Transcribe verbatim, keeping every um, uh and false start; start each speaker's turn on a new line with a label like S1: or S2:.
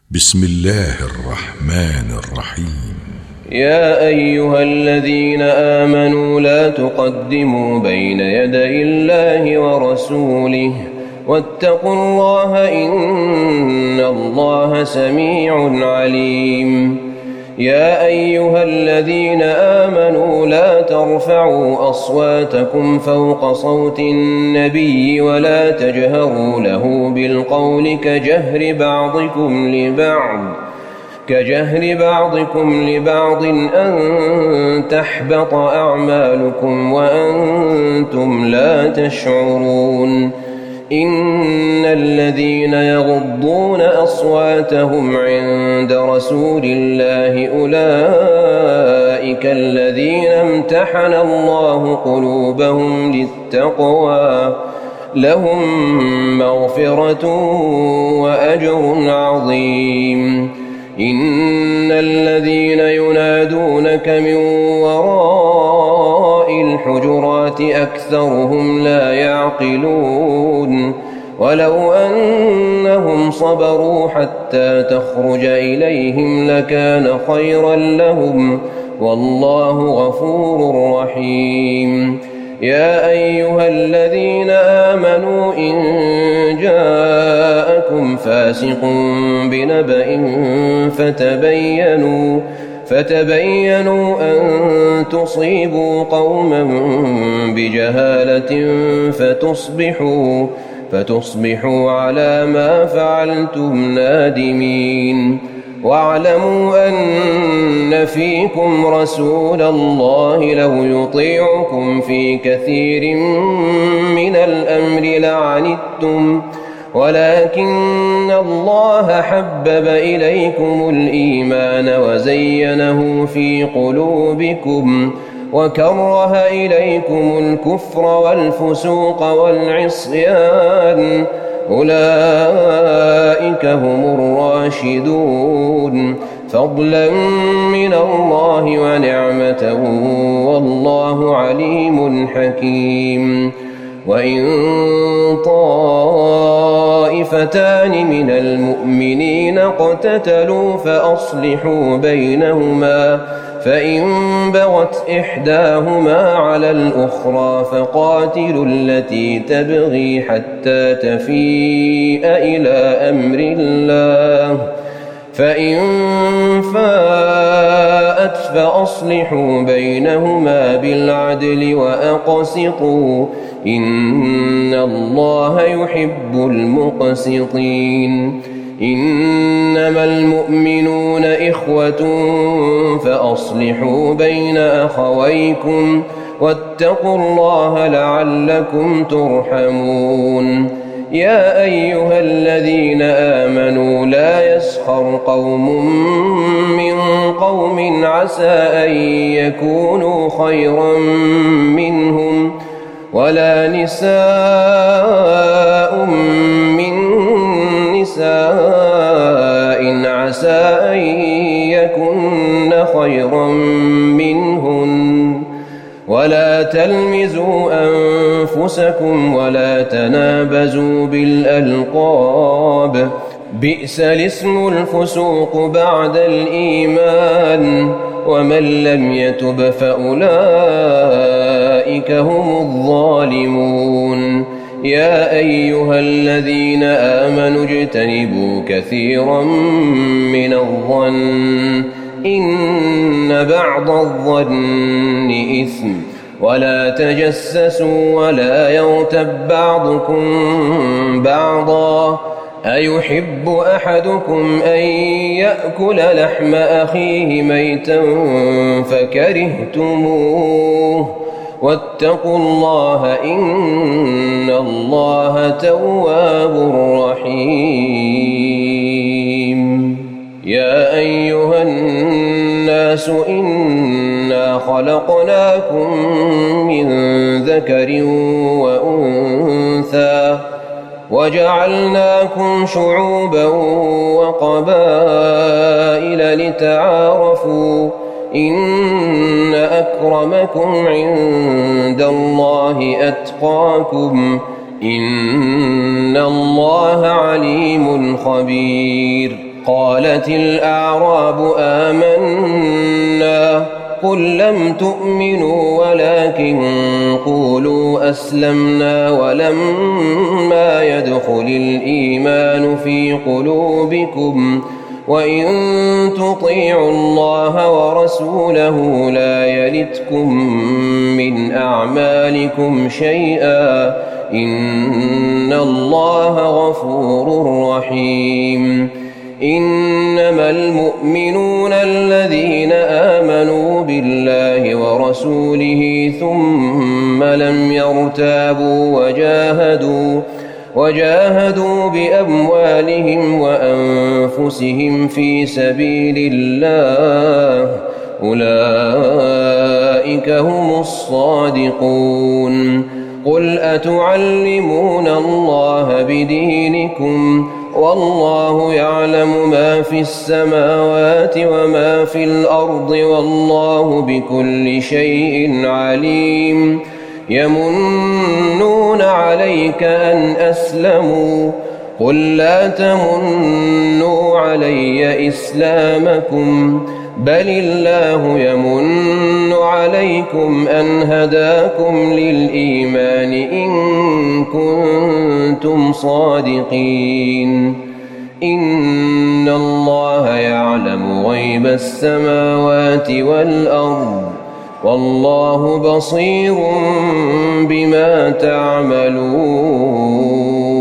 S1: بسم الله الرحمن الرحيم.
S2: يا أيها الذين آمنوا لا تقدموا بين يدي الله ورسوله واتقوا الله إن الله سميع عليم. يا أيها الذين آمنوا لا ترفعوا أصواتكم فوق صوت النبي ولا تجهروا له بالقول كجهر بعضكم لبعض كجهر بعضكم لبعض أن تحبط أعمالكم وأنتم لا تشعرون. إن الذين يغضون أصواتهم عند رسول الله أولئك الذين امتحن الله قلوبهم للتقوى لهم مغفرة وأجر عظيم. إن الذين ينادونك من وراء الحجرات أكثرهم لا يعقلون. ولو أنهم صبروا حتى تخرج إليهم لكان خيرا لهم والله غفور رحيم. يا أيها الذين آمنوا إن جاءكم فاسق بنبأ فتبينوا فتبينوا أن تصيبوا قوما بجهالة فتصبحوا فتصبحوا على ما فعلتم نادمين. واعلموا أن فيكم رسول الله لو يطيعكم في كثير من الأمر لعنتم ولكن الله حبب إليكم الإيمان وزينه في قلوبكم وكره إليكم الكفر والفسوق والعصيان أولئك هم الراشدون فضلا من الله ونعمة والله عليم حكيم. وإن طائفتان من المؤمنين اقتتلوا فأصلحوا بينهما فإن بغت إحداهما على الأخرى فقاتلوا التي تبغي حتى تفيء إلى أمر الله فإن فاءت فأصلحوا بينهما بالعدل وأقسطوا إن الله يحب المقسطين. إنما المؤمنون إخوة فأصلحوا بين أخويكم واتقوا الله لعلكم ترحمون. يا أيها الذين آمنوا لا يسخر قوم من قوم عسى أن يكونوا خيرا منهم ولا نساء من نساء عسى أن يكن خيرا منهن ولا تلمزوا أنفسكم ولا تنابزوا بالألقاب بئس الاسم الفسوق بعد الإيمان ومن لم يتب فأولئك هم الظالمون. يا أيها الذين آمنوا اجتنبوا كثيرا من الظن إن بعض الظن إثم ولا تجسسوا ولا يغتب بعضكم بعضا أيحب أحدكم أن يأكل لحم أخيه ميتا فكرهتموه واتقوا الله إن الله تواب رحيم. يا أيها الناس إنا خلقناكم من ذكر وأنثى وجعلناكم شعوبا وقبائل لتعارفوا إن أكرمكم عند الله أتقاكم إن الله عليم خبير. قالت الأعراب آمنا قل لم تؤمنوا ولكن قولوا أسلمنا ولما يدخل الإيمان في قلوبكم وإن تطيعوا الله ورسوله لا يلتكم من أعمالكم شيئا إن الله غفور رحيم. إنما المؤمنون الذين آمنوا بالله ورسوله ثم لم يرتابوا وجاهدوا وجاهدوا بأموالهم وأنفسهم في سبيل الله أولئك هم الصادقون. قل أتعلمون الله بدينكم والله يعلم ما في السماوات وما في الأرض والله بكل شيء عليم. يمنون عليك أن أسلموا قل لا تمنوا علي إسلامكم بل الله يمن عليكم أن هداكم للإيمان إن كنتم صادقين. إن الله يعلم غيب السماوات والأرض والله بصير بما تعملون.